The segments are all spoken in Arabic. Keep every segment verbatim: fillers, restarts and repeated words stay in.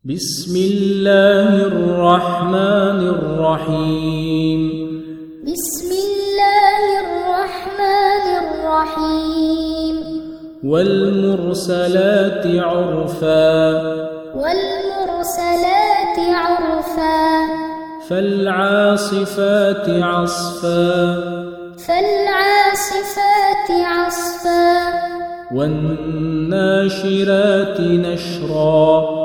بسم الله الرحمن الرحيم بسم الله الرحمن الرحيم والمرسلات عرفا والمرسلات عرفا فالعاصفات عصفا فالعاصفات عصفا والناشرات نشرا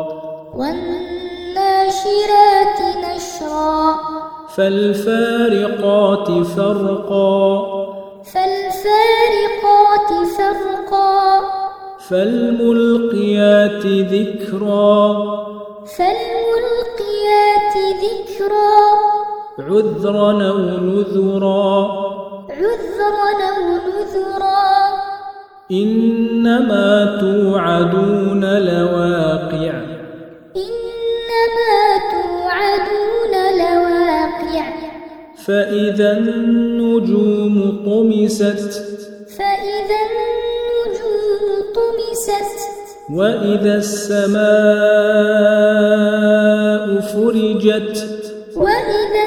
والناشرات نشرا فالفارقات فرقا فالفارقات فرقا فالملقيات ذكرا فالملقيات ذكرا عذرا أو نذرا عذرا أو نذرا إنما توعدون لواقع إنما توعدون لواقع فإذا النجوم طمست فإذا النجوم طمست وإذا السماء فرجت وإذا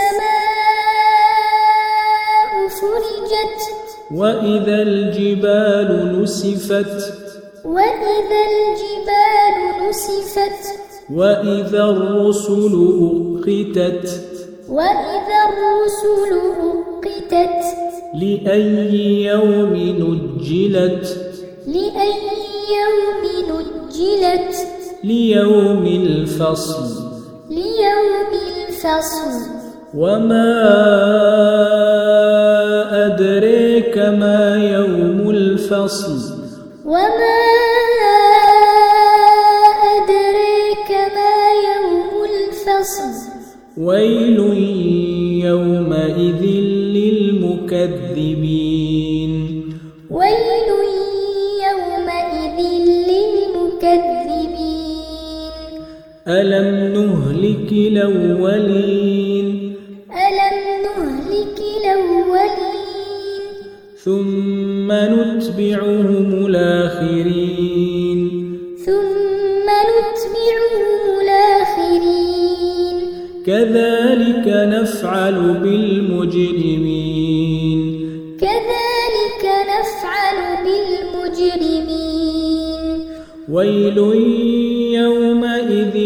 السماء فرجت وإذا الجبال نسفت وإذا الجبال نسفت وإذا الرسل أقتت وإذا الرسل أقتت لأي يوم نجلت لأي يوم نجلت ليوم الفصل ليوم الفصل وما أدريك ما يوم الفصل وما أدريك ما يوم الفصل ويل يومئذ للمكذبين ويل يومئذ للمكذبين ألم نهلك الأولين ألم نهلك الأولين ثم نتبعهم الآخرين ثم نتبعهم الآخرين كذلك نفعل بالمجرمين كذلك نفعل بالمجرمين ويل يومئذ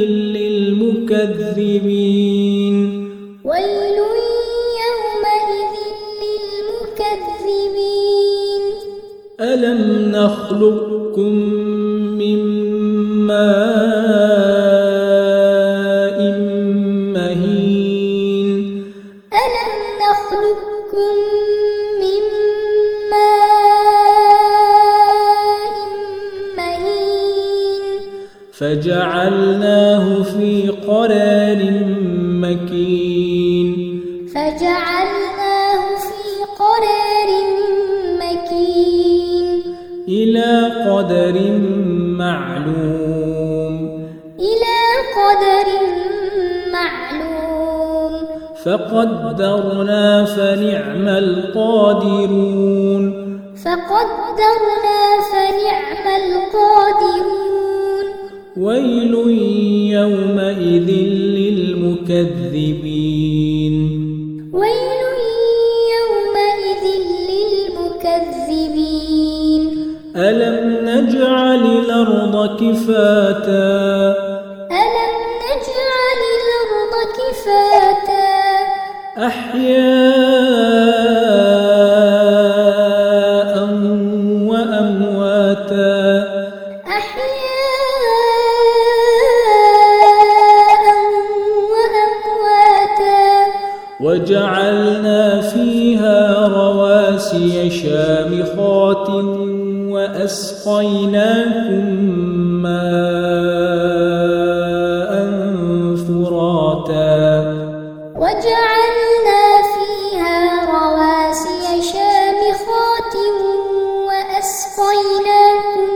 للمكذبين ويل يومئذ للمكذبين ألم نخلقكم من ماء مهين ألم نخلقكم من ماء مهين فجعلناه في قرار مكين فجعلناه في قرار مكين إلى قدر معلوم إلى قدر معلوم فقدرنا فنعم القادرون فقدرنا فنعم القادرون ويل يومئذ للمكذبين ويل يومئذ للمكذبين ألم نجعل الأرض كفاتا ألم نجعل الأرض كفاتا أحياء وأمواتا أحياء وأمواتا وجعلنا فيها رواسي شامخات وأسقيناكم ماء فراتا وجعلنا فيها رواسي شامخات وأسقيناكم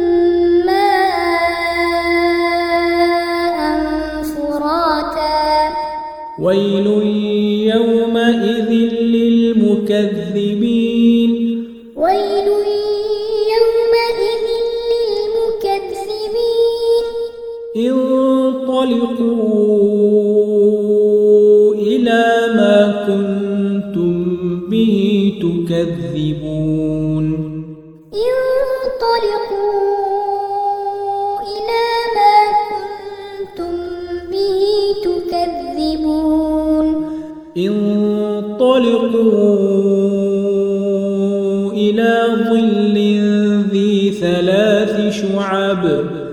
ماء فراتا ويل يومئذ للمكذبين ويل يومئذ للمكذبين انطلقوا انطلقوا إلى ما كنتم به تكذبون انطلقوا إلى ما كنتم به تكذبون انطلقوا إلى ظل ذي ثلاث شعب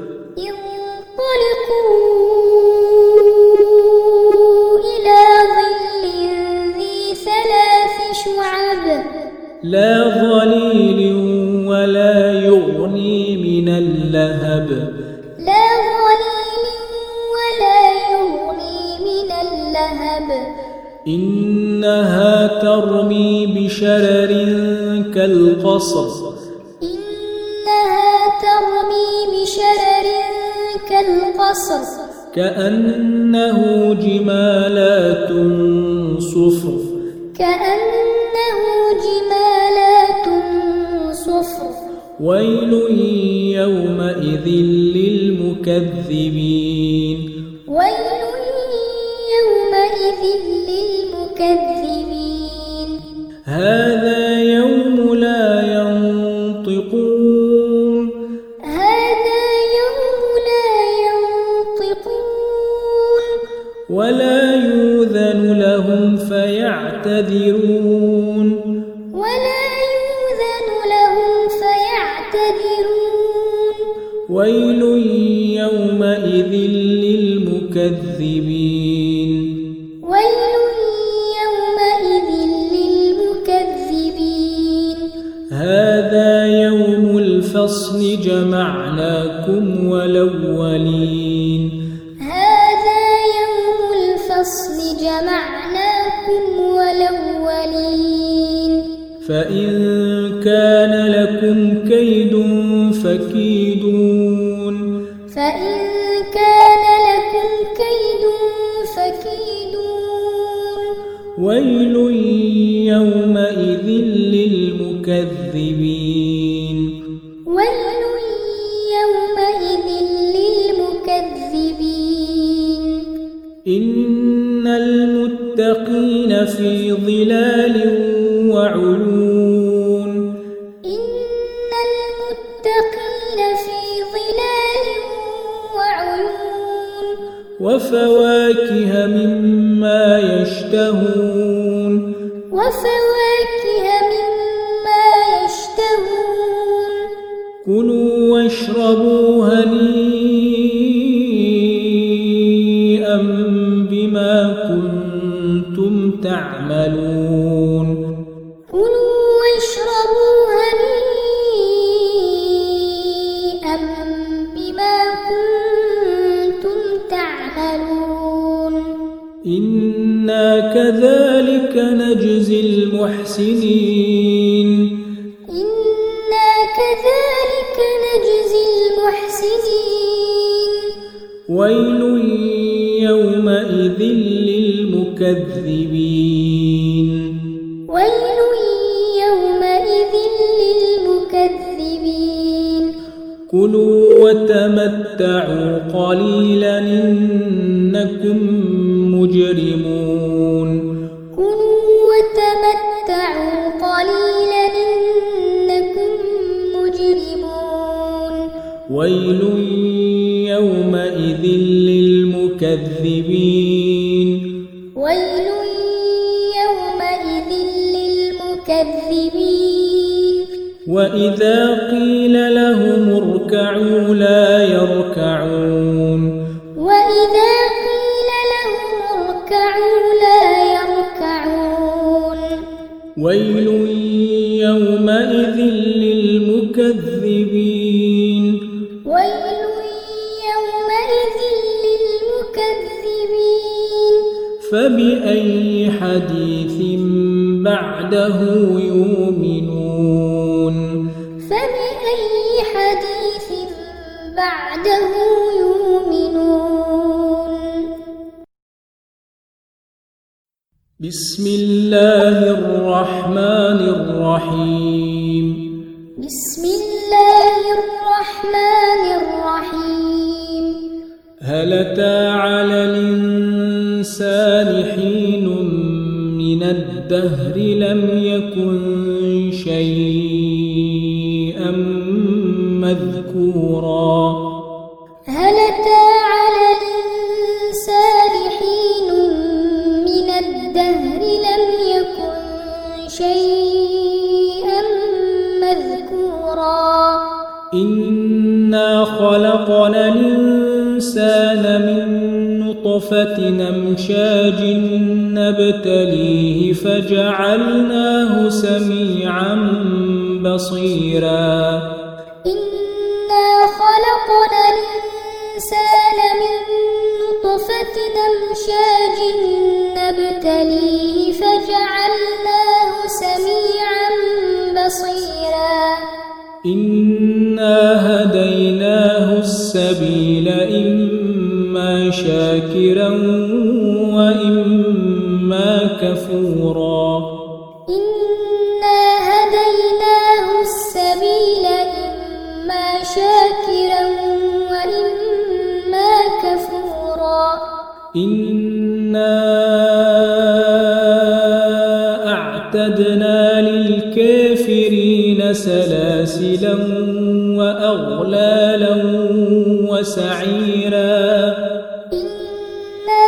انطلقوا إلى ظل ذي ثلاث شعب لا ظليل ولا يغني من اللهب لا ظليل ولا يغني من اللهب إنها ترمي بشرر كالقصر إنها ترمي بشرر كالقصر كأنه جمالات صفر كأنه جمالات صفر ويل يومئذ للمكذبين ويل يومئذ للمكذبين هذا يوم لا ينطقون هذا يوم لا ينطقون ولا يؤذن لهم فيعتذرون ولا يؤذن لهم فيعتذرون ويل يومئذ للمكذبين ويل يومئذ للمكذبين هذا يوم الفصل جمعناكم والأولين هذا يوم الفصل جمعناكم والأولين فإن كان لكم كيد فكيدون فإن كان لكم كيد فكيدون ويل يومئذ للمكذبين ويل يومئذ للمكذبين إن المتقين في ظلال وعيون إن المتقين في ظلال وعيون وفواكه مما يشتهون وفواكه مما يشتهون كلوا واشربوا هنيئا بما كنتم تعملون كلوا واشربوا هنيئا بما كنتم تعملون إنا كذلك نجزي المحسنين إنا كذلك نجزي المحسنين ويل يومئذ للمكذبين ويل يومئذ للمكذبين كلوا وتمتعوا قليلا إنكم مجرمون كلوا وتمتعوا قليلا إنكم مجرمون ويل يومئذ للمكذبين ويل يومئذ للمكذبين وإذا قيل لهم اركعوا لا يركعون وإذا قيل لهم اركعوا لا يركعون ويل يومئذ للمكذبين ويل يومئذ للمكذبين فبأي حديث بعده يؤمنون فبأي حديث بعده يؤمنون بسم الله الرحمن الرحيم بسم الله الرحمن الرحيم هل هل أتى على الإنسان حين من الدهر لم يكن شيئا مذكورا هل أتى على الإنسان حين من الدهر لم يكن شيئا مذكورا إنا خلقنا الإنسان من نطفة أمشاج نبتليه فجعلناه سميعا بصيرا إنا خلقنا الإنسان من نطفة أمشاج نبتليه فجعلناه سميعا بصيرا إنا هديناه السبيل إما شاكرا وإما كفورا إنا هديناه السبيل إما شاكرا وإما كفورا إنا أعتدنا للكافرين سلاسلا وأغلالا وسعيرا إنا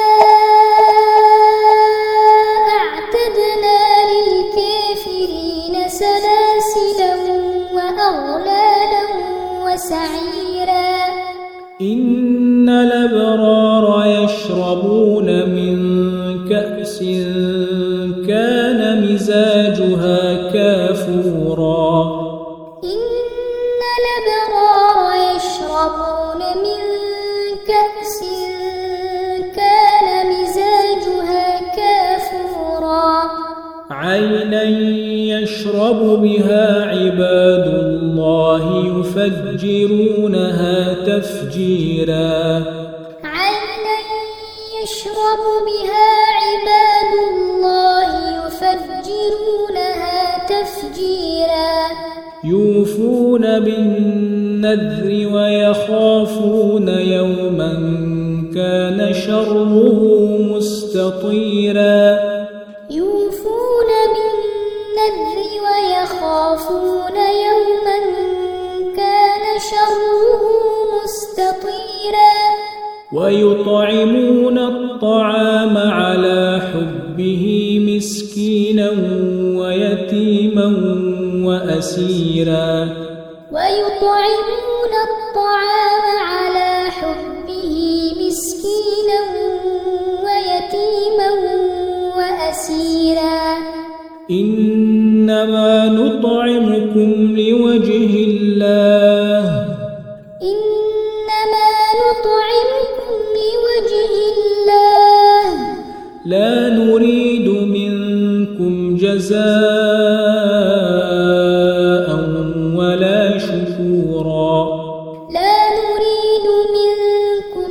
أعتدنا للكافرين سلاسلا وأغلالا وسعيرا إن الأبرار يشربون من كأس كان مزاجها كافورا إن الأبرار يشربون من كأس كان مزاجها كافورا عينا يشرب بها عباد الله يفجرونها تفجيرا عينا يشرب بها عباد الله يفجرونها تفجيرا يوفون بالنذر ويخافون يوما كان شره مستطيرا يوفون بالنذر ويخافون يوما كان شره مستطيرا ويطعمون الطعام على حبه مسكينا ويتيما وأسيرا ويطعمون الطعام على حبه مسكينا ويتيما وأسيرا إنما نطعمكم لوجه الله إنما نطعمكم لوجه الله لا نريد منكم جزاء ولا شكورا لا نريد منكم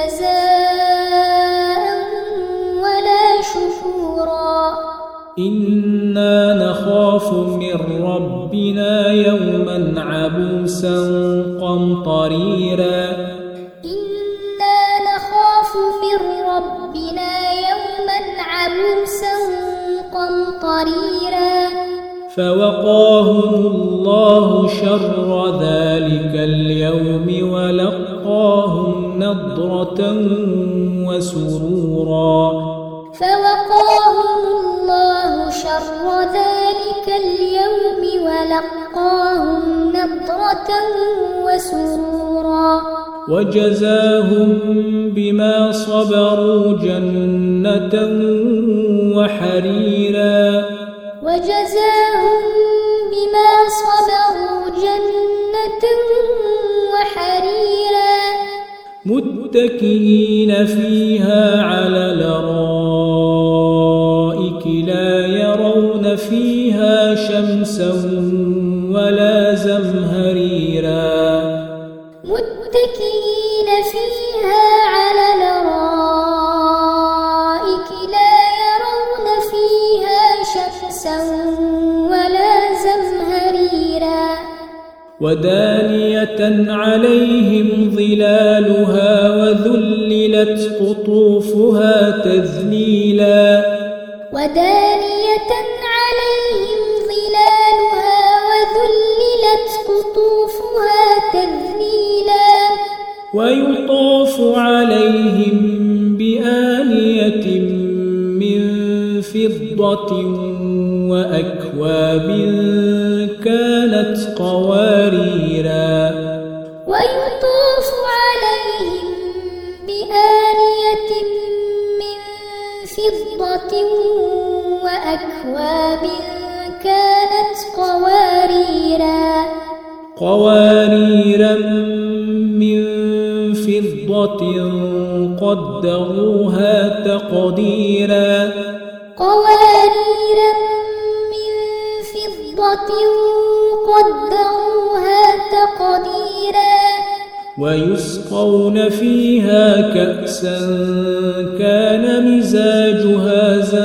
جزاء ولا شكورا إنا نخاف من ربنا يوما عبوسا قمطريرا إنا نخاف من ربنا يوما عبوسا قمطريرا فوقاهم الله شر ذلك اليوم ولقاهم نضرة وسرورا فوقاهم الله شر ذلك اليوم ولقاهم نضرة وسرورا وجزاهم بما صبروا جنة وحريرا وجزاهم بما صبروا جنة وحريرا متكئين فيها على الأرائك لا يرون فيها شمسا ولا زمهريرا متكئين فيها على الأرائك لا يرون فيها شمسا ولا زمهريرا ودانية عليهم ظلالها وذللت وذللت قطوفها تذليلا ودانية عليهم ظلالها وذللت قطوفها تذليلا ويطاف عليهم بآنية من فضة وأكواب كانت قواريرا ويطاف عليهم بآنية من فضة وأكواب كانت قواريرا قواريرا من فضة قدروها تقديرا قوارير من فضة قدروها تقديرا ويسقون فيها كأسا كان مزاجها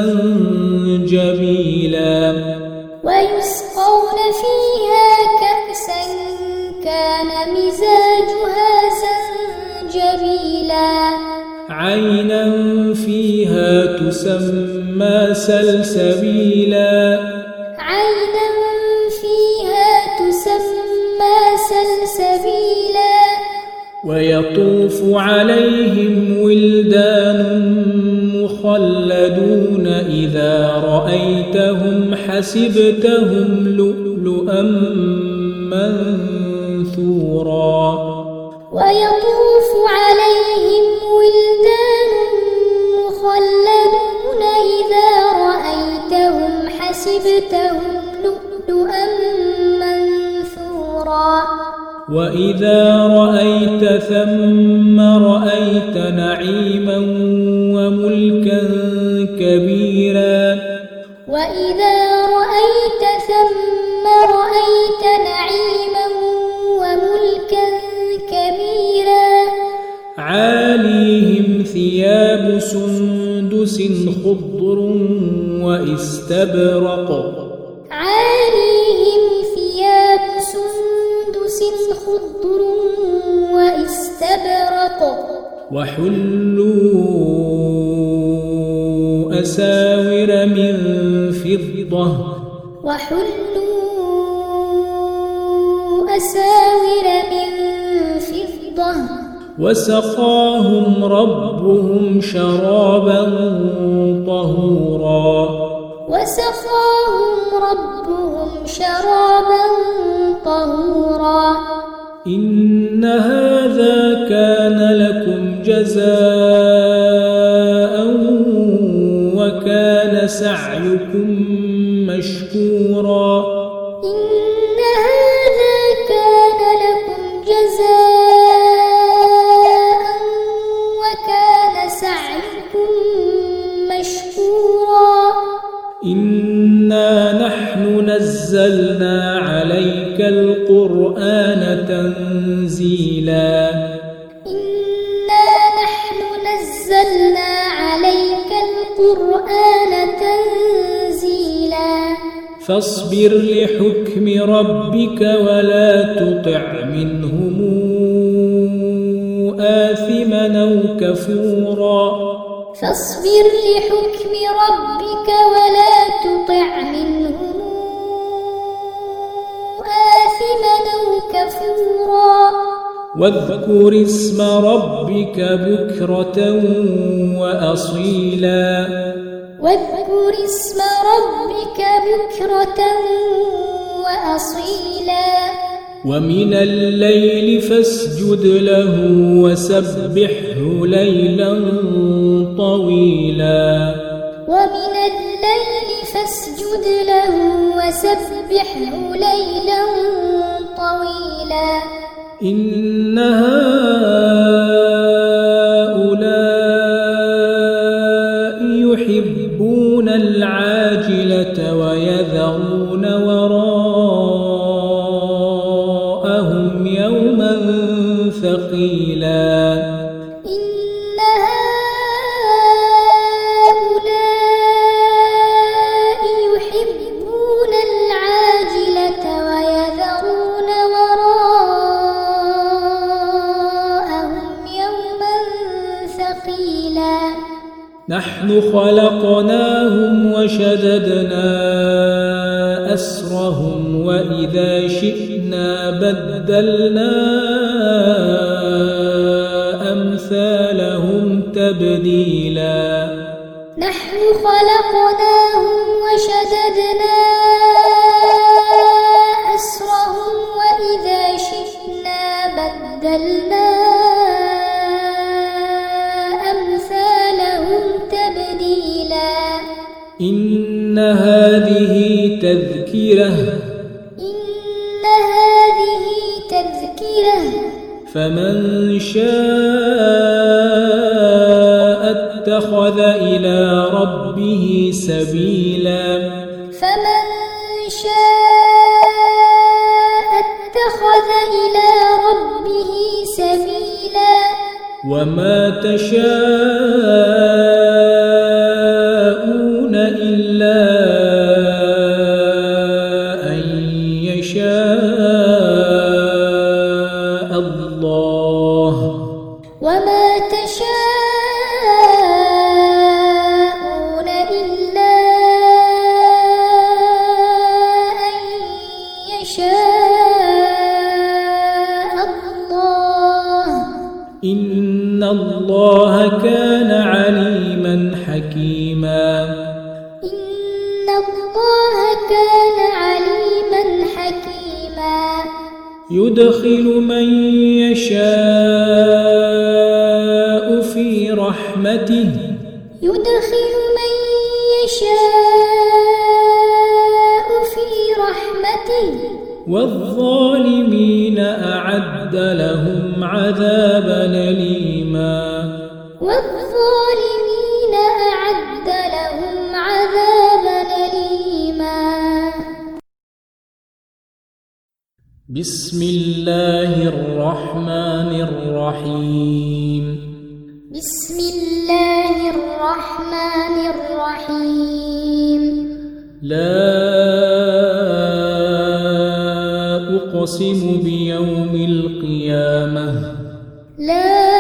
زنجبيلا ويسقون فيها كأسا كان مزاجها زنجبيلا عينا فيها تسمى سلسبيلا عينا فيها تسمى سلسبيلا ويطوف عليهم ولدان مخلدون إذا رأيتهم حسبتهم لؤلؤا منثورا ويطوف عليهم ولدان مخلدون إذا رأيتهم حسبتهم لؤلؤا منثورا وإذا رأيت ثم رأيت نعيما وملكا كبيرا وإذا رأيت ثم رأيت نعيما وملكا كبيرا عاليهم ثياب سندس خضر واستبرق عاليهم ثياب سندس خضر واستبرق وحلوا أساور من فضة وحلوا أساور من فضة وسقاهم ربهم شرابا طهورا وسقاهم ربهم شرابا طهورا إن هذا كان لكم جزاء وكان سعيكم مشكورا إن هذا كان لكم جزاء وكان سعيكم مشكورا إنا نحن نزلنا عليك القرآن تنزيلا إنا نحن نزلنا عليك القرآن تنزيلا فاصبر لحكم ربك ولا تطع منهم آثما أو كفورا فاصبر لحكم ربك ولا تطع منهم آثما أو كفورا واذكر اسم ربك بكرة وأصيلا واذكر اسم ربك بكرة وأصيلا ومن الليل فاسجد له وسبحه ليلا طويلا ومن الليل فاسجد له وسبحه ليلا طويلا إن هؤلاء يحبون العاجلة ويذرون وراءهم يوما ثقيلا إن هؤلاء يحبون العاجلة ويذرون وراءهم يوما ثقيلا ثقيلا نحن خلقناهم وشددنا أسرهم وإذا شئنا بدلنا أمثالهم تبديلا نحن خلقناهم وشددنا أسرهم وإذا شئنا بدلنا أمثالهم تبديلا إن هذه تذكرة إن هذه تذكرة فمن شاء اتخذ إلى ربه سبيلا فمن شاء اتخذ إلى ربه سبيلا وما تشاءون إلا أن يشاء الله وما تشاءون إلا أن يشاء الله إن الله كان عليما حكيما إن الله كان عليما حكيما يدخل من يشاء في رحمته يدخل من يشاء في رحمته والظالمين أعد لهم عذابا أليما والظالمين أعد لهم عذابا أليما بسم الله الرحمن الرحيم بسم الله الرحمن الرحيم لا أقسم بيوم القيامة لا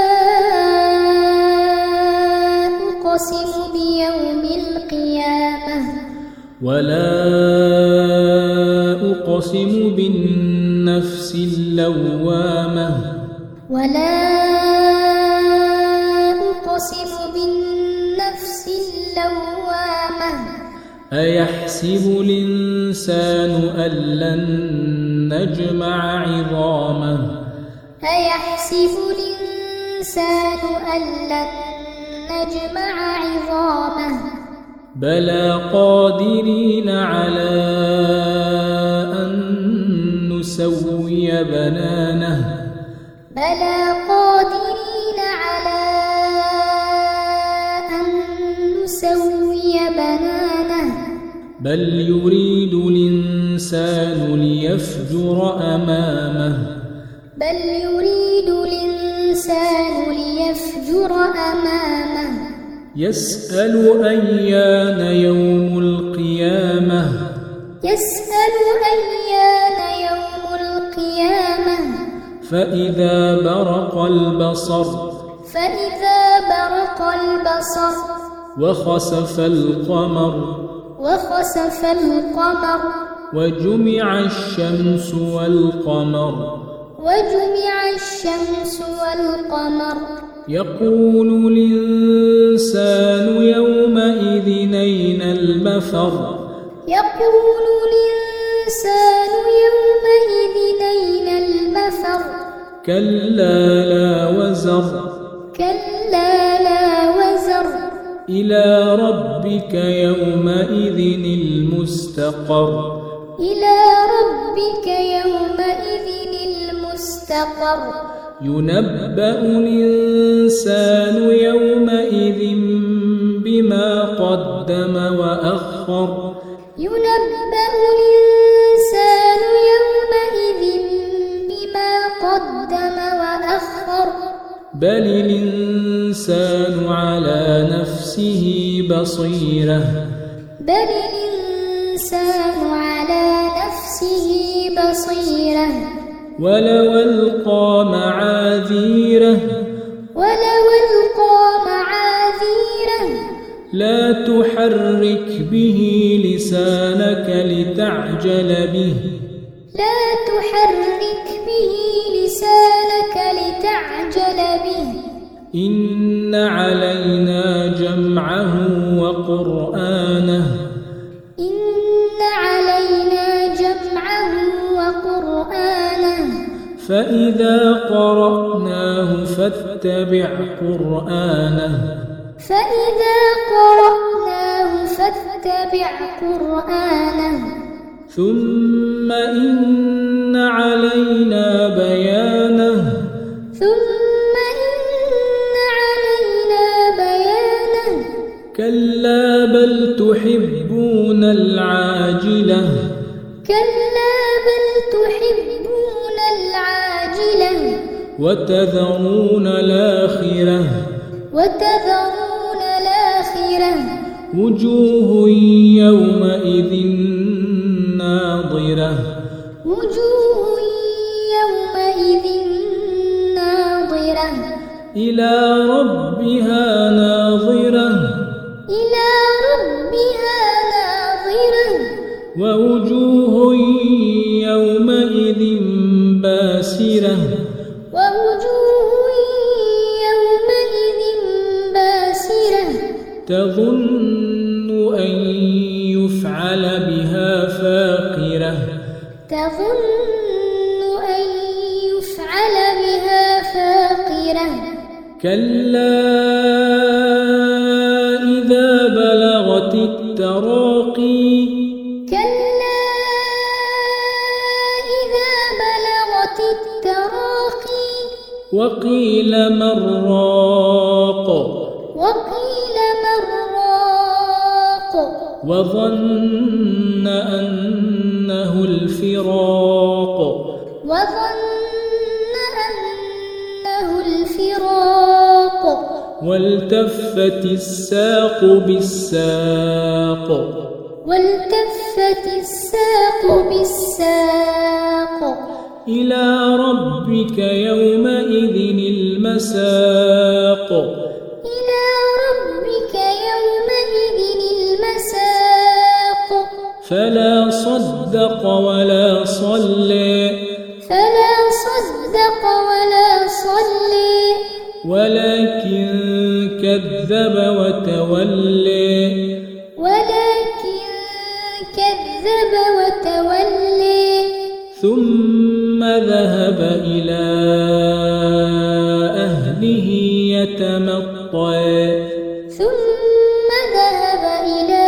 أقسم بيوم القيامة ولا أقسم بالنفس اللوامة ولا أقسم بالنفس اللوامة أيحسب الإنسان أن لن نجمع عظامه أيحسب الإنسان أن لن نجمع عظامه بلى قادرين على أن نسوي بنانه بلى قادرين على أن نسوي بنانه بل يريد الإنسان ليفجر أمامه بل يريد الإنسان ليفجر أمامه يسأل أيان يوم القيامة يسأل أيان يوم القيامة فإذا برق البصر فإذا برق البصر وخسف القمر وخسف القمر وجمع الشمس والقمر وجمع الشمس والقمر يقول الإنسان يومئذ أين المفر يقول الإنسان يومئذ أين المفر كلا لا وزر كلا لا وزر إلى ربك يومئذ المستقر إلى ربك يومئذ المستقر ينبأ الإنسان يومئذ بما قدم وأخر ينبأ الإنسان يومئذ بما قدم وأخر بل الإنسان على نفسه بصيرة بل الإنسان على نفسه بصيرة ولو ألقى معاذيره ولو ألقى تحرك به لسانك لتعجل به لا تحرك به لسانك لتعجل به إن علينا جمعه وقرآنه إن علينا جمعه وقرآنه فإذا قرأناه فاتبع قرآنه فإذا قرأناه فاتبع قرآنه ثم إن علينا بيانه ثم إن علينا بيانه كلا بل تحبون العاجلة كلا بل تحبون العاجلة وتذرون الآخرة وتذرون الآخرة وجوه يومئذ ناظرة وجوه يومئذ ناظرة إلى ربها ناظرة إلى ربها ناظرة ووجوه يومئذ باسرة ووجوه يومئذ باسرة تظن أن يفعل بها فاقرة تظن أن يفعل بها فاقرة كلا إذا بلغت التراقي كلا إذا بلغت التراقي وقيل من راق وقيل من راق وظن أنه الفراق وظن أنه الفراق والتفت الساق بالساق والتفت الساق بالساق إلى ربك يومئذ المساق إلى ربك يومئذ المساق فلا صدق ولا صلى فلا صدق ولا صلى ولكن كذب وتولى ولكن كذب وتولى ثم ذهب إلى أهله يتمطى ثم ذهب إلى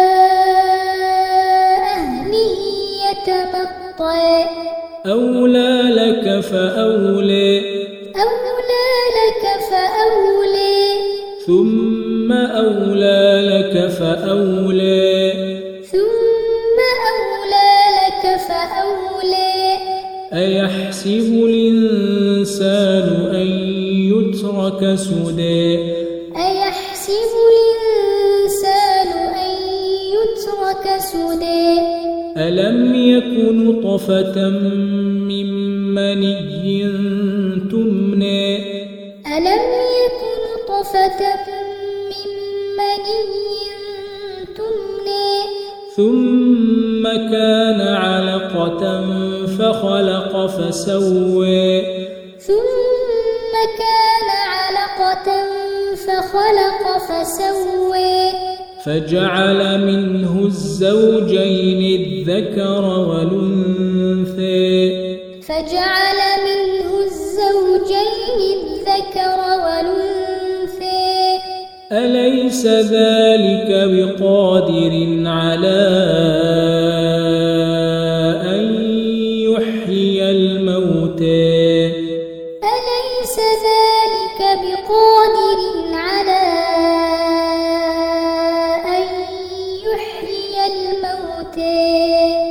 أهله يتمطى أولى لك فأولى أولى لك فأولى ثم أولى لك فأولى ثم أولى لك فأولى أيحسب الإنسان أن يترك سدى أيحسب الإنسان أن يترك سدى ألم يك نطفة من مني تمنى ألم يك نطفة من مني تمنى ثم كان علقة فخلق فسوى ثم كان علقة فخلق فسوى فجعل منه الزوجين الذكر والأنثى فجعل منه الزوجين الذكر والأنثى أليس ذلك بقادر على أن يحيي الموتى أليس ذلك بقادر على أن يحيي الموتى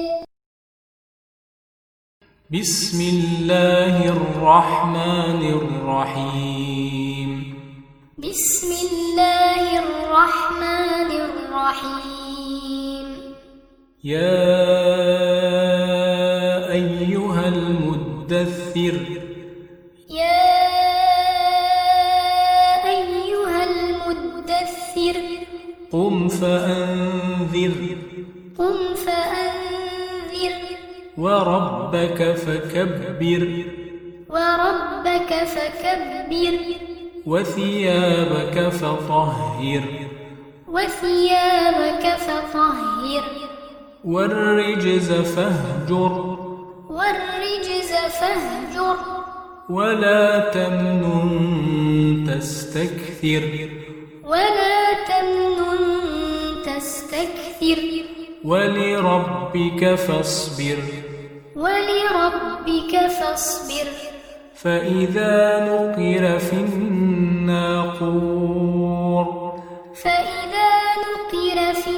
بسم الله الرحمن الرحيم بسم الله الرحمن الرحيم يا أيها المدثر يا أيها المدثر قم فأنذر قم فأنذر وربك فكبر وربك فكبر وثيابك فطهر وثيابك فطهر والرجز فاهجر والرجز فاهجر ولا تمنن تستكثر ولا تمنن تستكثر ولربك فاصبر ولربك فاصبر فإذا نقر في الناقور فإذا نقر في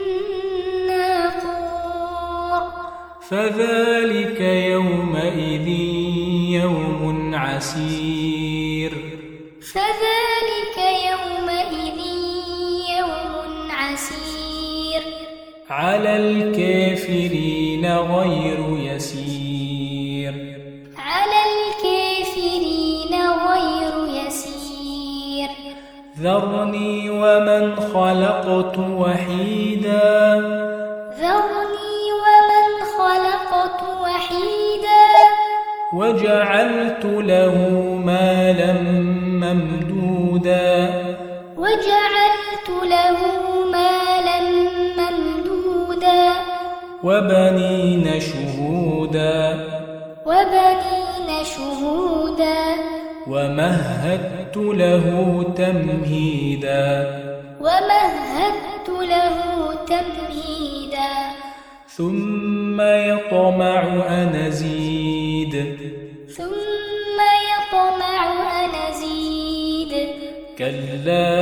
الناقور فذلك يومئذ يوم عسير فذلك يومئذ يوم عسير على الكافرين غير يسير على الكافرين غير يسير ذرني ومن خلقت وحيدا ذرني ومن خلقت وحيدا وجعلت له مالا ممدودا وجعلت له مالا ممدودا وبنين شهودا وبنين شهودا ومهدت له تمهيدا ومهدت له تمهيدا ثم يطمع أن أزيد ثم يطمع أن أزيد كلا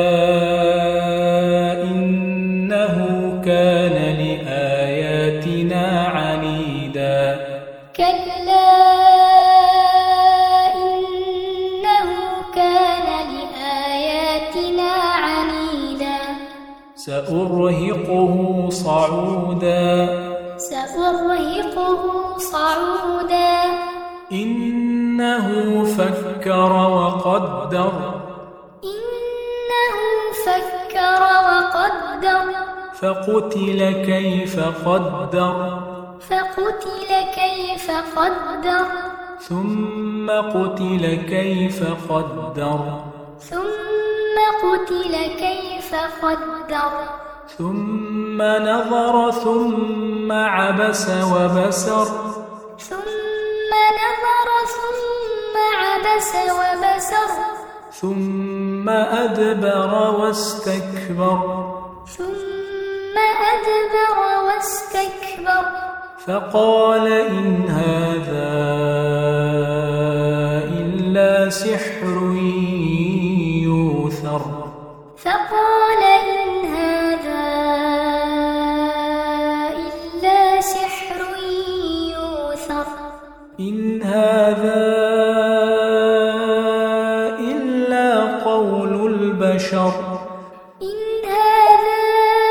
إنه كان لآياتنا عنيدا كلا إنه كان لآياتنا عنيدا سأرهقه صعودا سأرهقه صعودا إنه فكر وقدر إنه فكر وقدر فقتل كيف قدر فقتل كيف قدر ثم قتل كيف قدر ثم قتل كيف قدر ثم نظر ثم عبس وبسر ثم نظر ثم عبس وبسر ثم أدبر واستكبر ثم أدبر واستكبر فقال إن هذا إلا سحر يوثر فقال إن هذا إلا سحر يوثر إن هذا إلا قول البشر إن هذا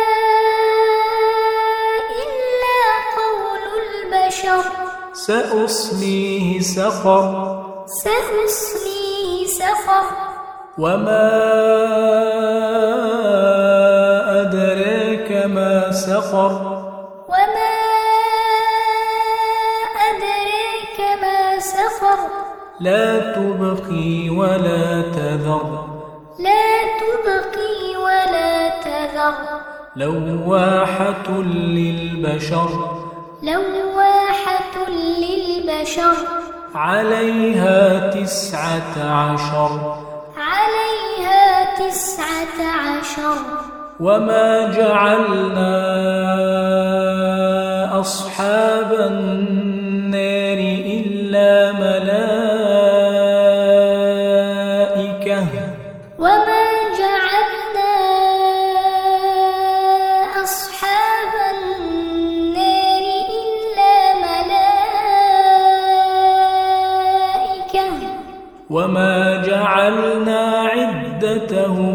إلا قول البشر سأصليه سقر سأصليه سقر وما أدراك ما سقر وما أدراك ما سقر لا تبقي ولا تذر لا تبقي ولا تذر لواحة للبشر لواحة للبشر عليها تسعة عشر عليها تسعة عشر وما جعلنا أصحاب النار إلا ملائكة وما جعلنا أصحاب النار إلا ملائكة وما جعلنا عدتهم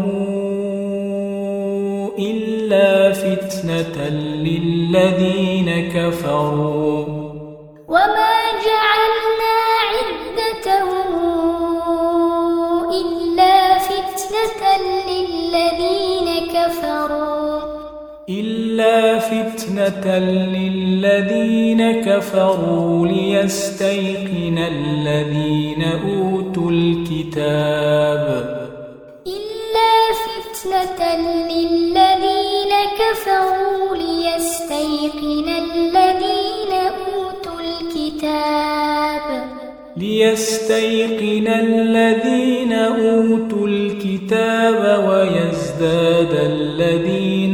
إلا فتنة للذين كفروا وما جعلنا عدتهم إلا فتنة للذين كفروا كفروا إلا فتنة للذين كفروا ليستيقن الذين أوتوا الكتاب إلا فتنة للذين كفروا ليستيقن الذين أوتوا الكتاب ليستيقن الذين أوتوا الكتاب ويزداد الذين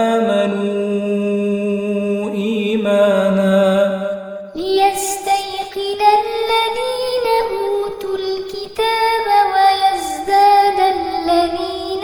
آمنوا إيمانا ليستيقن الذين أوتوا الكتاب ويزداد الذين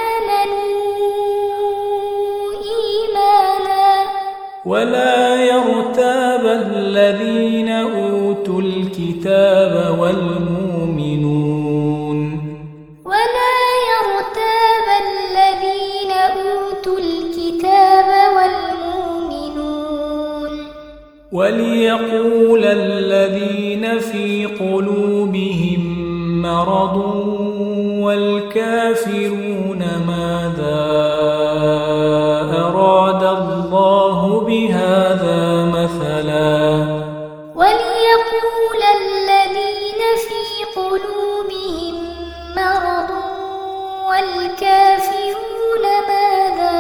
آمنوا إيمانا ولا يرتاب الذين أوتوا الكتاب والمؤمنون ولا يرتاب الذين أوتوا الكتاب والمؤمنون وليقول الذين في قلوبهم مرض والكافرون ماذا أراد الله بهذا مثلا وليقول الذين في قلوبهم مرض والكافرون ماذا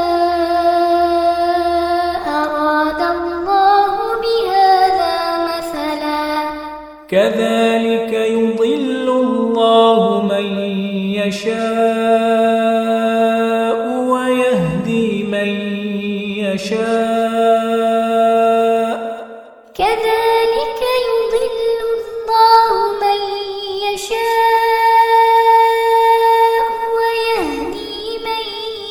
أراد الله بهذا مثلا كذلك يضل الله من يشاء ويهدي من يشاء كذلك يضل الله من يشاء ويهدي من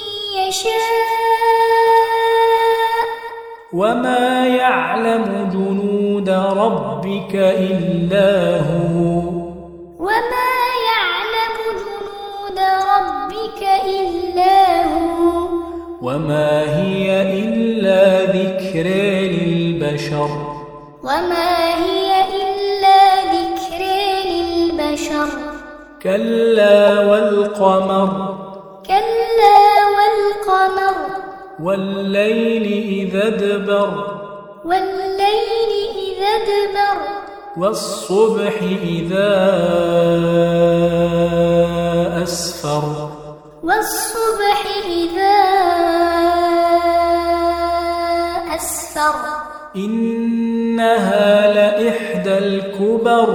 يشاء وما يعلم جنود ربك إلا هو وما يعلم جنود ربك إلا هو وما هي إلا ذكر للبشر وما هي إلا ذكر للبشر كلا والقمر كلا والقمر والليل إذا ادبر والليل إذا ادبر والصبح إذا أسفر والصبح إذا أسفر إنها لإحدى الكبر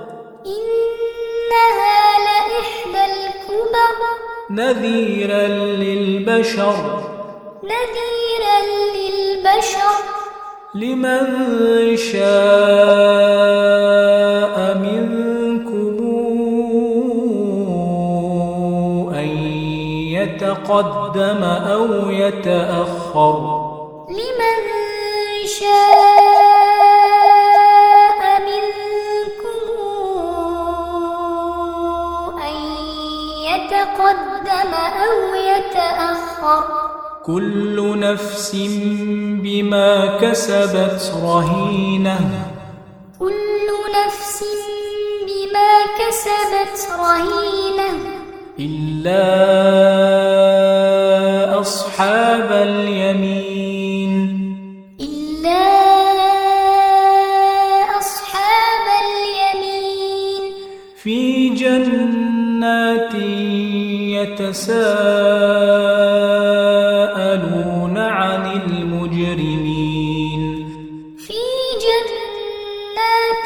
إنها لإحدى الكبر نذيرا للبشر نذيرا للبشر لمن شاء منكم أن يتقدم أو يتأخر لمن شاء منكم أن يتقدم أو يتأخر كل نفس بما كسبت رهينة كل نفس بما كسبت رهينة إلا أصحاب اليمين إلا أصحاب اليمين في جنات يتساءلون عن المجرمين في جنات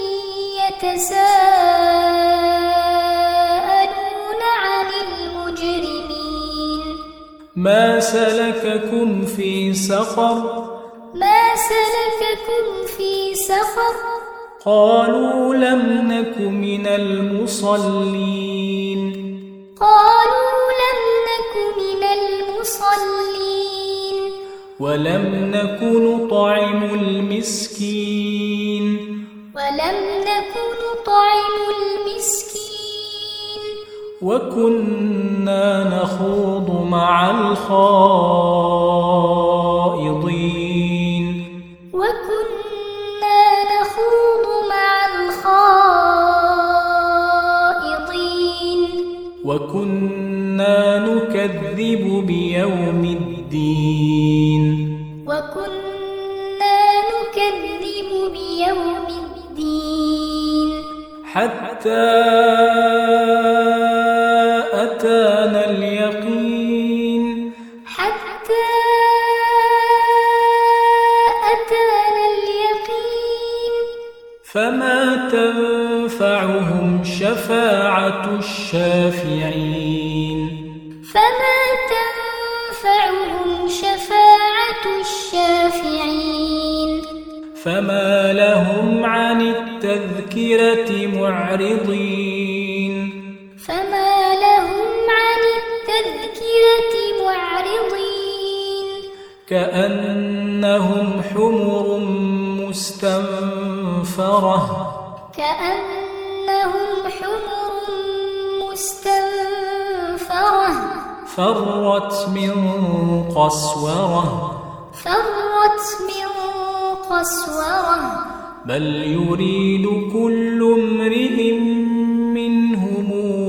يتساءلون عن المجرمين ما سلككم في سقر ما سلككم في سقر قالوا لم نك من المصلين قالوا لم نك من المصلين ولم نك نطعم المسكين ولم نك نطعم المسكين وكنا نخوض مع الخائضين وكنا نخوض مع الخائضين وكنا نكذب بيوم الدين وكنا نكذب بيوم الدين حتى أتانا اليقين حتى أتانا اليقين فما تنفعهم شفاعة الشافعين فما تنفعهم شفاعة الشافعين فما لهم عن التذكرة معرضين فما لهم عن التذكرة معرضين كأنهم حمر مستنفرة كأنهم حمر مستنفرة فرت من قسورة فرت من قسورة بل يريد كل امرئ منهم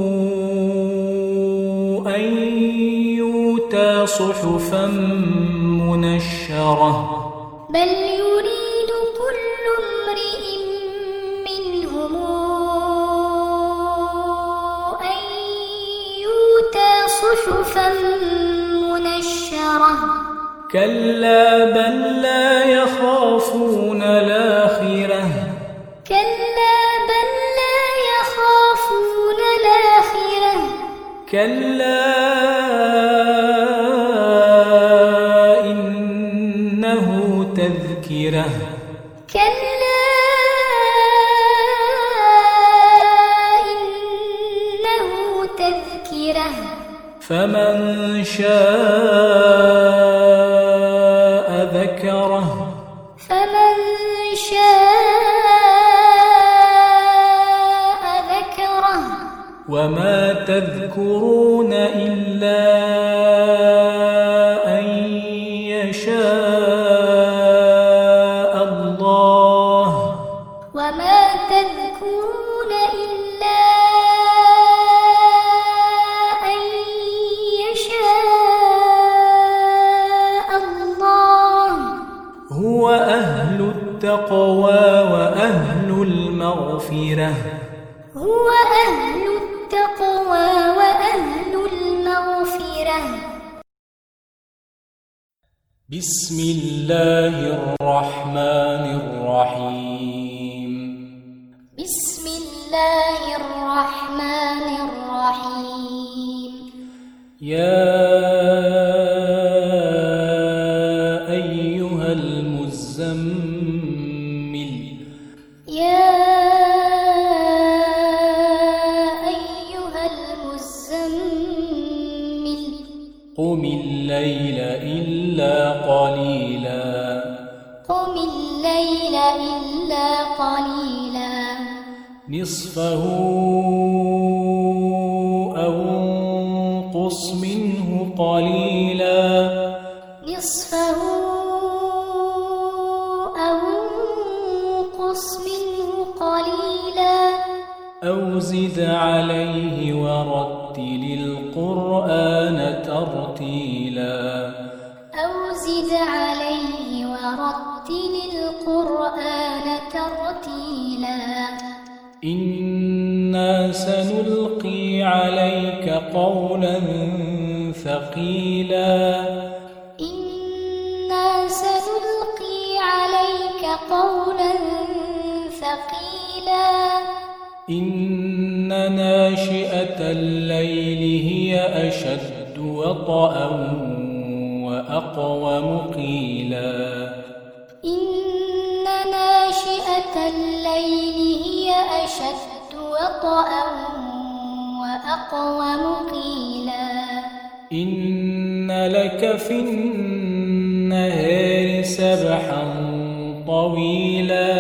أن يؤتى صحفا منشرة بل يريد كل امرئ منهم أن يؤتى صحفا منشرة كلا بل لا يخافون الآخرة كلا بل لا يخافون الآخرة كلا إنه تذكرة كلا إنه تذكرة فمن شاء ذكره فمن شاء ذكره وما تذكرون إلا أن يشاء الله وما تذكرون إلا أن يشاء الله هو أهل التقوى وأهل المغفرة هو أهل التقوى وأهل المغفرة بسم الله الرحمن الرحيم بسم الله الرحمن الرحيم يا أيها المزمل يا أيها المزمل قم الليل إلا قليلا قم الليل إلا قليلا نصفه أو انقص منه قليلا نصفه أو انقص منه قليلا أو زد عليه ورتل القرآن ترتيلا أو زد عليه ورتل القرآن ترتيلا إنا سنلقي عليك قولا ثقيلا إنا سنلقي عليك قولا ثقيلا إن ناشئة الليل هي أشد وطئا وأقوم قيلا إن ناشئة الليل هي أشد وطئا وأقوم قيلا إن لك في النهار سبحا طويلا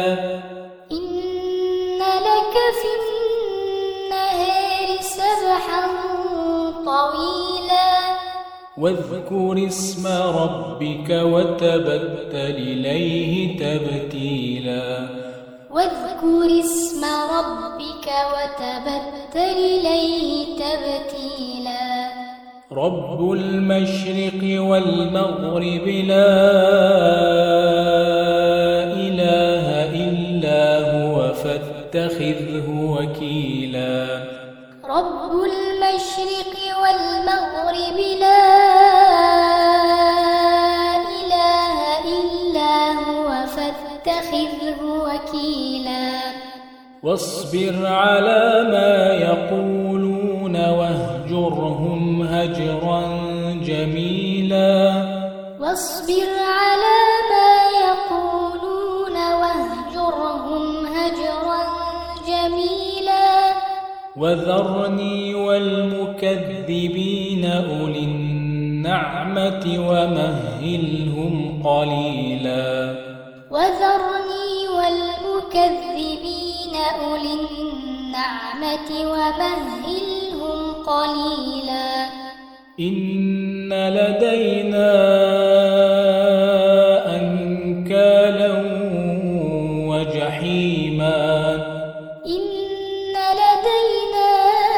إن لك في النهار سبحا طويلا واذكر اسم ربك وتبتل إليه تبتيلا واذكر اسم ربك وتبتل إليه تبتيلا رب المشرق والمغرب لا إله إلا هو فاتخذه وكيلا رب المشرق والمغرب لا إله إلا هو فاتخذه وكيلا واصبر على ما يقولون واهجرهم هجرا جميلا واصبر على ما يقولون واهجرهم هجرا جميلا وذرني والمكذبين أولي النعمة ومهلهم قليلا وذرني والمكذبين أولي النعمة ومهلهم قليلا إن لدينا أنكالا وجحيما إن لدينا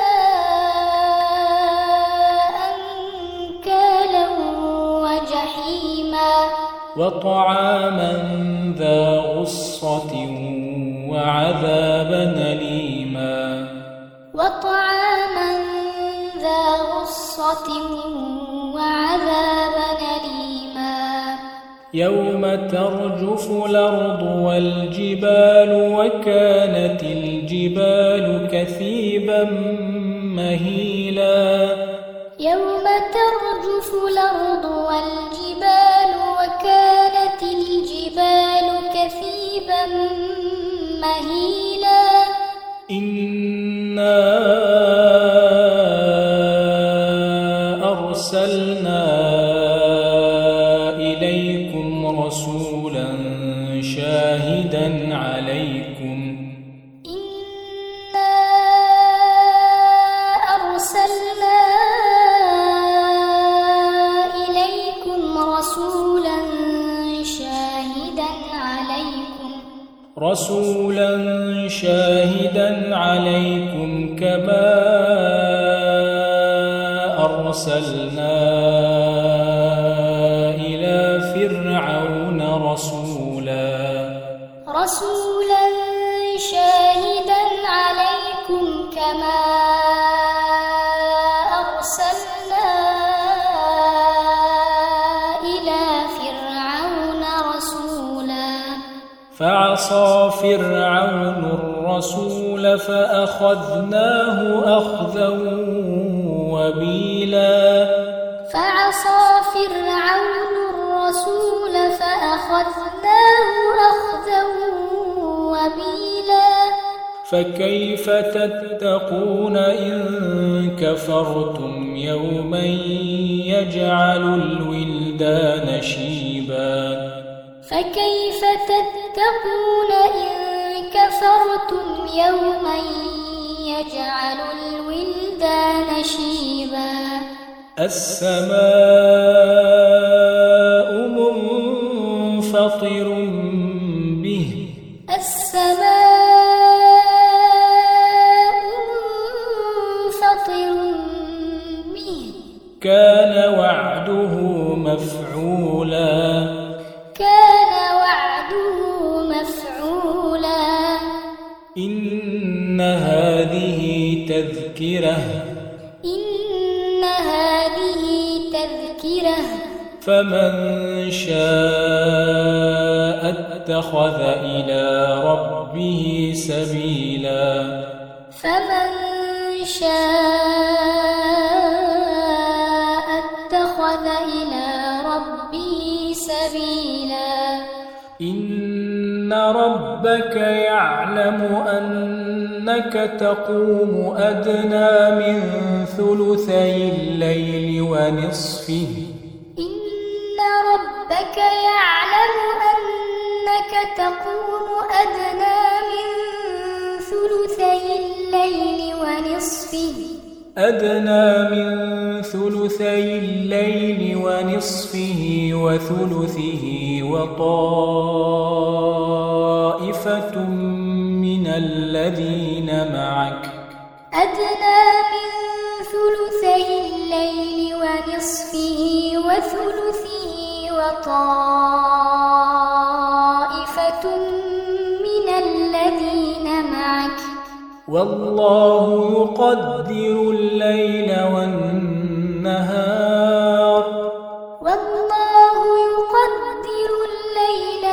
أنكالا وجحيما وطعاما ذا غصة وعذابا أليما وطعاما ذا غصة وعذابا أليما يوم ترجف الأرض والجبال وكانت الجبال كثيبا مهيلا يوم ترجف الأرض والجبال وكانت الجبال كثيبا مهيلا إنا أرسلنا إليكم رسولا شاهدا عليكم إنا أرسلنا إليكم رسولا شاهدا عليكم رسولا شاهدا عليكم كما أرسلنا إلى فرعون رسولا رسولا شاهدا عليكم كما أرسلنا إلى فرعون رسولا فعصى فرعون الرسول فأخذناه أخذا وبيلا فعصى فرعون الرسول فأخذناه أخذا وبيلا فكيف تتقون إن كفرتم يوما يجعل الولدان شيبا فكيف تتقون إن كفرتم يوما يجعل الولدان شيبا السماء منفطر به السماء منفطر به كان وعده مفعولا كان وعده مفعولا إن هذه تذكرة إن هذه تذكرة فمن شاء اتخذ إلى ربه سبيلا فمن شاء اتخذ إلى ربه سبيلا إن ربك يعلم أنك تقوم أدنى من ثلثي الليل ونصفه إن ربك يعلم أنك تقوم أدنى من ثلثي الليل ونصفه أدنى من ثلثي الليل ونصفه وثلثه وطائفة الذين معك أدنى من ثلثي الليل ونصفه وثلثه وطائفة من الذين معك والله يقدر الليل والنهار والله يقدر الليل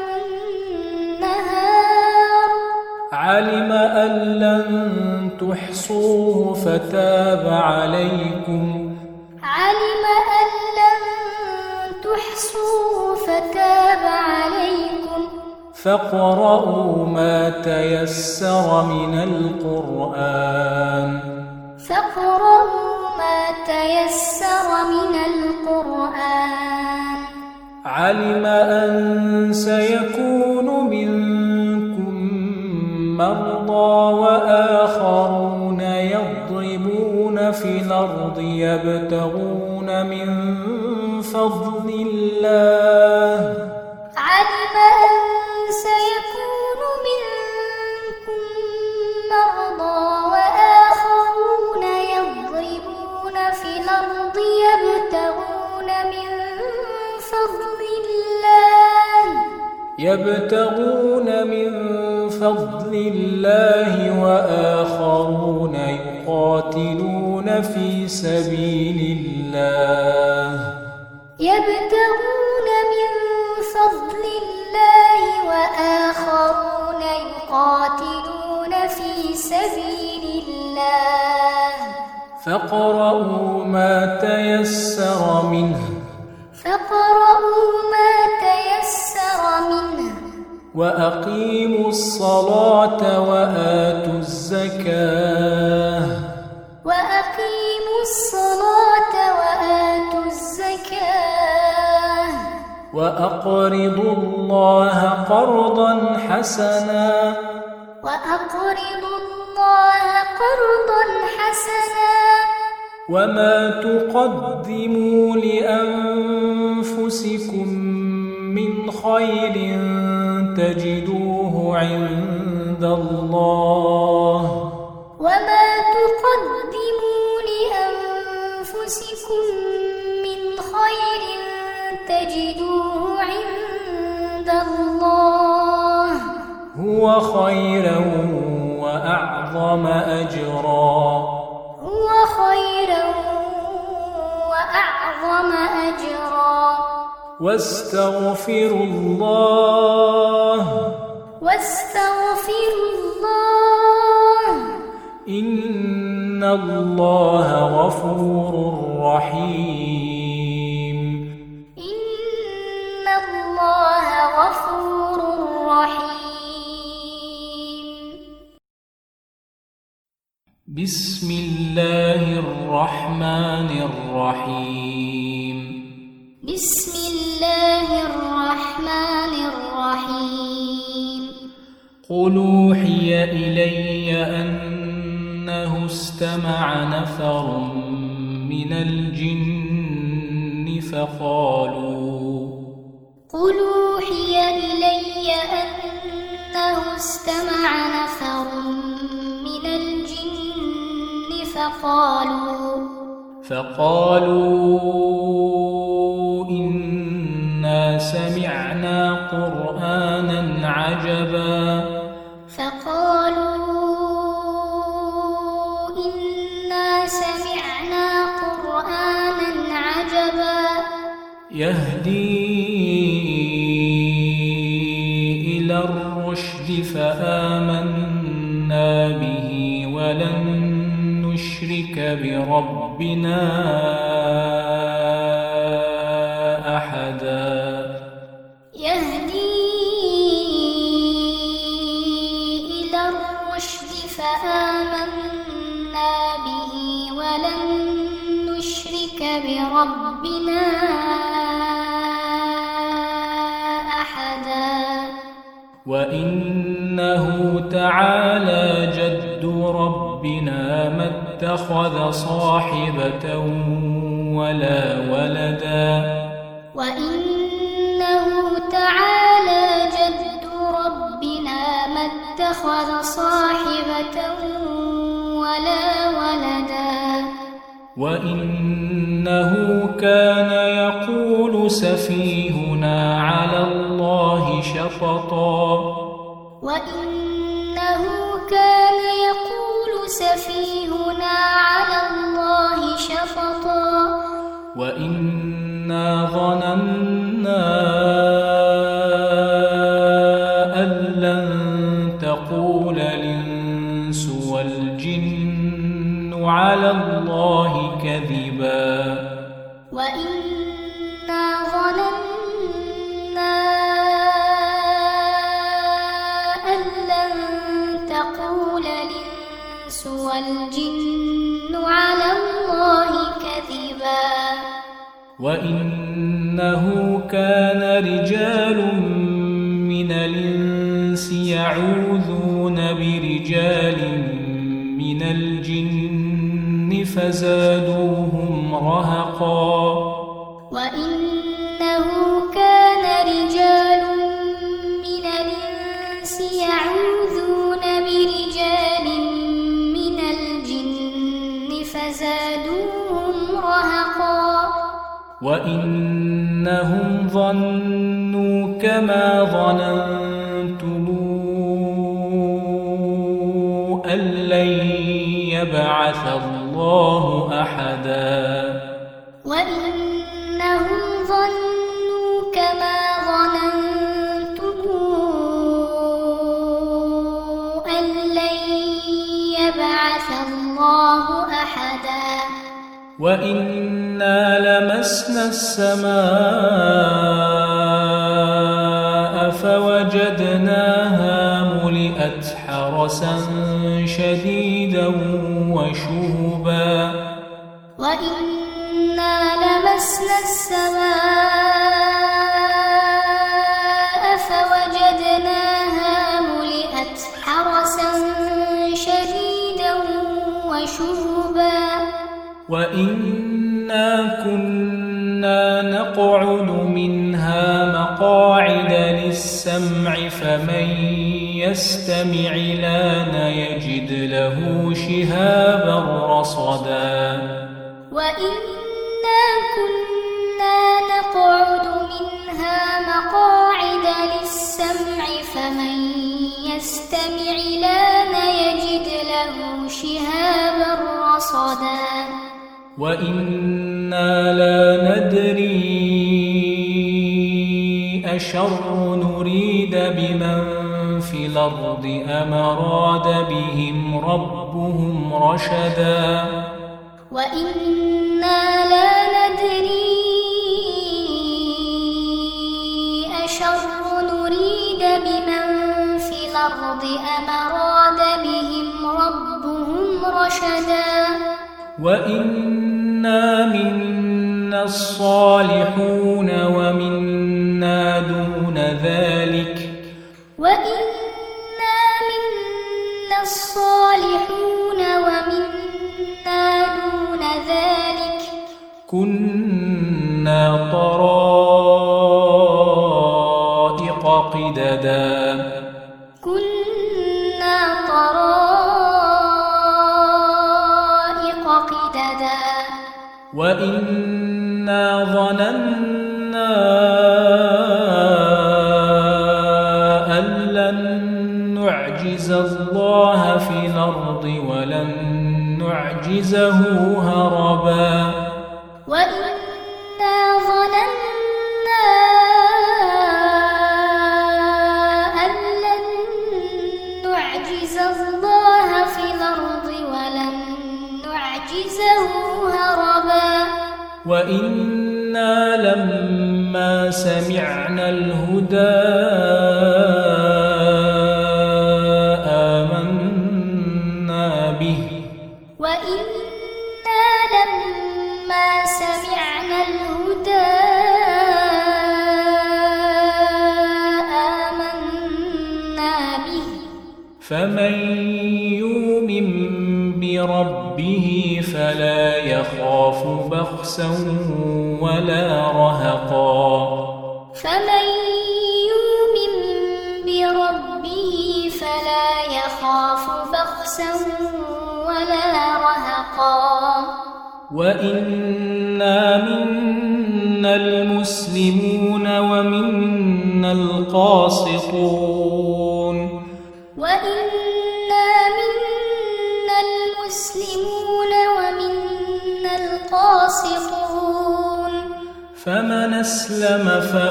والنهار علم أن لن تحصوه فتاب عليكم علم أن لن تحصوه فتاب عليكم فاقرؤوا ما تيسر من القرآن فاقرؤوا ما تيسر من القرآن علم أن سيكون منكم مرضى وآخرون يضربون في الأرض يبتغون من فضل الله علم أن سيكون منكم مرضى وآخرون يضربون في الأرض يبتغون من فضل الله يبتغون من فضل الله وآخرون يقاتلون في سبيل الله يبتغون من فضل الله وآخرون يقاتلون في سبيل الله فاقرؤوا ما تيسر منه فاقرؤوا ما تيسر منه وأقيموا الصلاة وآتوا الزكاة وأقيموا الصلاة وآتوا الزكاة وأقرضوا الله قرضا حسنا وأقرضوا الله قرضا حسنا وما تقدموا لأنفسكم من خير تجدوه عند الله وما تقدموا لأنفسكم من خير تجدوه عند الله هو خيرا وأعظم أجرا هو خيرا وأعظم أجرا واستغفروا الله واستغفروا الله إن الله غفور رحيم إن الله غفور رحيم بسم الله الرحمن الرحيم بسم الله الرحمن الرحيم قل أوحي إلي أنه استمع نفر من الجن فقالوا قل أوحي إلي أنه استمع نفر من الجن فقالوا فقالوا إنا سمعنا قرآنا عجبا فقالوا إنا سمعنا قرآنا عجبا يهدي إلى الرشد فآمنا به ولن نشرك بربنا أحدا يهدي إلى الرشد فآمنا به ولن نشرك بربنا أحدا وإنه تعالى جد ربنا ما اتخذ صاحبة ولا ولدا وإنه تعالى جد ربنا ما اتخذ اتخذ صاحبة ولا ولدا وإنه كان يقول سفيهنا على الله شططا وإنه كان يقول سفيهنا على الله شططا وإنا ظننا أن لن تقول الإنس والجن على الله كذبا وإنا ظننا أن لن تقول الإنس والجن على الله كذبا وإنه كان رجال من الإنس يعوذون برجال من الجن فزادوهم رهقا وإنه كان رجال من الإنس يعوذون برجال من الجن فزادوهم رهقا وإنهم ظنوا كما ظننتم أن لن يبعث الله أحدا وإنهم ظنوا كما ظننتم أن لن يبعث الله أحدا وإنا لمسنا السماء فوجدناها ملئت حرسا شديدا وشهبا وإنا لمسنا السماء فوجدناها ملئت حرسا شديدا وشهبا وإنا كنا نقعد منها مقاعد للسمع فمن يستمع لان يجد له شهابا رصدا وإنا كنا نقعد منها مقاعد للسمع فمن يستمع لان يجد له شهابا رصدا وإنا لا ندري أشر نريد بمن في الأرض أم أراد بهم ربهم رشدا وإنا لا ندري أشر نريد بمن في الأرض أم أراد بهم ربهم رشدا وإنا منا الصالحون ومنا دون ذلك وإنا منا الصالحون ومنا دون ذلك كنا طرائق قددا كنا طرائق قددا وإنا ظننا أن لن نعجز الله في الأرض ولن نعجزه هربا وإنا ظننا أن لن نعجز الله في الأرض ولن نعجزه هربا وإنا لما سمعنا الهدى آمنا به وإنا لما سمعنا الهدى آمنا به فمن يؤمن بربه فلا يخاف بخسا ولا رهقا فمن يؤمن بربه فلا يخاف وإنا منا المسلمون ومنا القاسطون وإنا منا المسلمون ومنا القاسطون فمن أسلم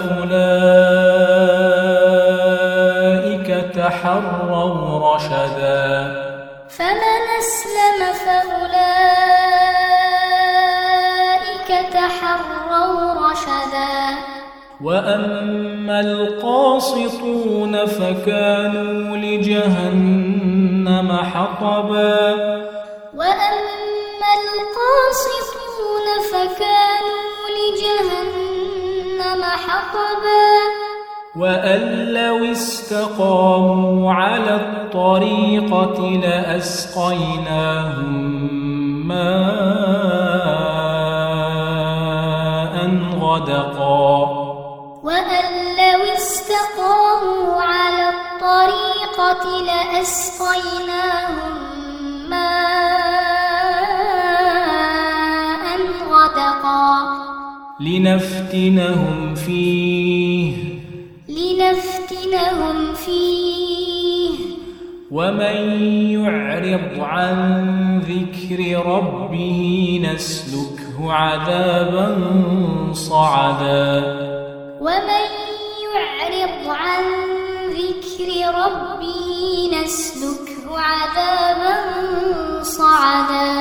فأولئك تحروا رشدا فمن أسلم فأولئك تحروا رشدا وأما القاسطون فكانوا لجهنم حطبا وأما القاسطون فكانوا لجهنم حطبا وأن لو استقاموا على الطريقة لأسقيناهم ماء غدقا وأن لو استقاموا على الطريقة لأسقيناهم ماء غدقا لنفتنهم فيه لنفتنهم فيه ومن يعرض عن ذكر ربه نسلكه عذابا صعدا ومن يعرض عن ذكر ربه نسلكه عذابا صعدا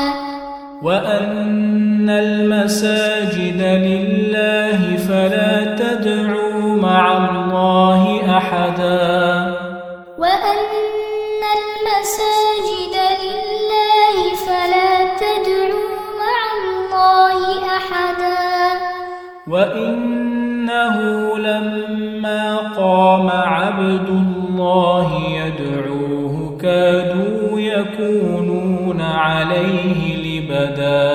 وأن المساجد لله فلا تدعوا مع الله أحدا وأن المساجد لله فلا تدعوا مع الله أحدا وإنه لما قام عبد الله يدعوه كادوا يكونون عليه لبدا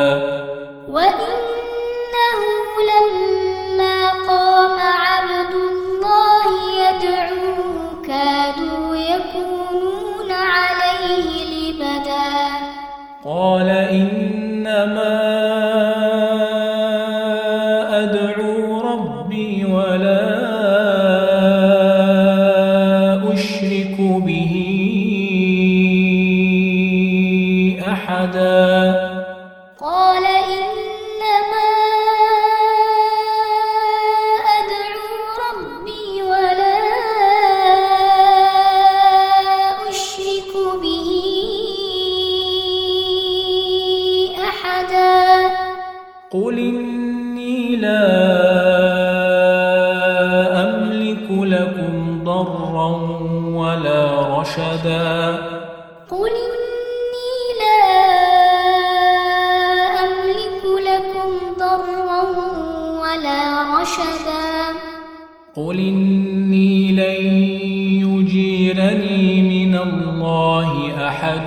وإنه لما قام عبد الله يدعوه كادوا يكونون عليه لبدا قال إنما أدعو ربي ولا أشرك به أحدا قال إنما أدعو ربي ولا أشرك به أحدا قل إني لا أملك لكم ضرا ولا رشدا قل إني لا أملك لكم ضرا ولا رشدا قل إني لن يجيرني من الله أحد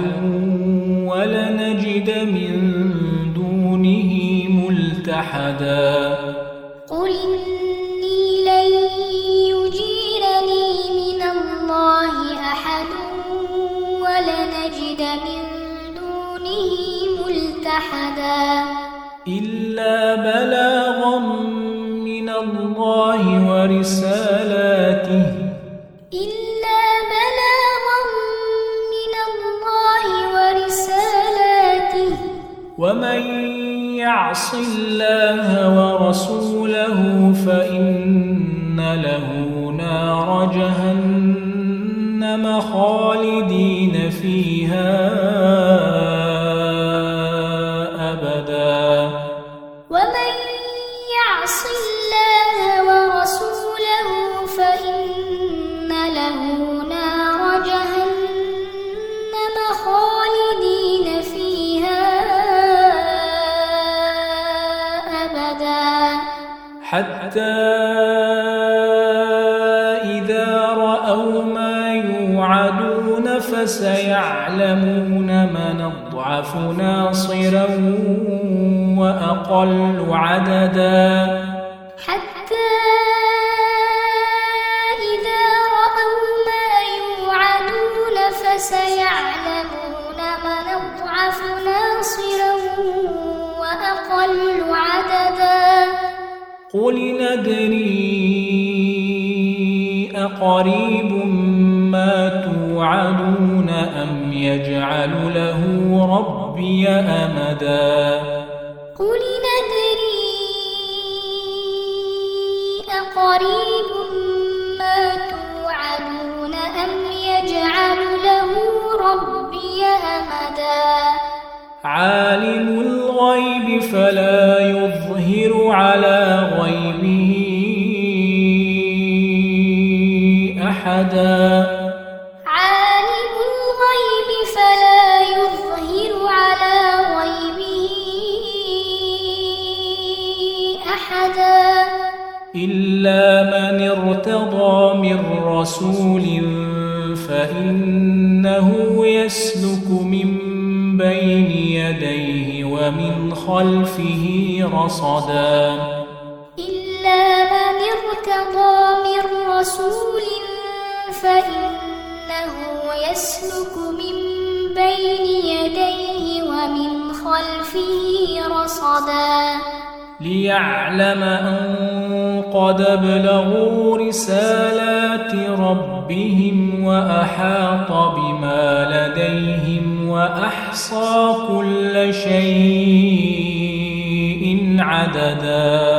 ولنجد من دونه ملتحدا قل إني لن يجيرني من الله أحد ولنجد من دونه ملتحدا إلا بلاغا من الله ورسالاته إلا بلاغا من الله ورسالاته ومن يعص الله ورسوله فإن له نار جهنم خالدين فيها أبدا ومن يعص الله ورسوله فإن له نار جهنم خالدين فيها أبدا حتى إذا رأوا ما يوعدون فسيعلمون من أضعف ناصرا وأقل عددا حتى إذا رأوا ما يوعدون فسيعلمون من أضعف ناصرا وأقل الضَّالُّ عَدَدًا قل ندري أقريب ما توعدون أم يجعل له ربي أمدا قل ندري أقريب ما توعدون أم يجعل له ربي أمدا عالم الغيب فلا يظهر على غيبه أحدا عالم الغيب فلا يظهر على غيبه أحدا إلا من ارتضى من رسول فإنه يسلك من بين يديه ومن خلفه رصدا إلا من ارتضى من رسول فإنه يسلك من بين يديه ومن خلفه رصدا ليعلم أن قد ابلغوا رسالات ربهم وأحاط بما لديهم وأحصى كل شيء عددا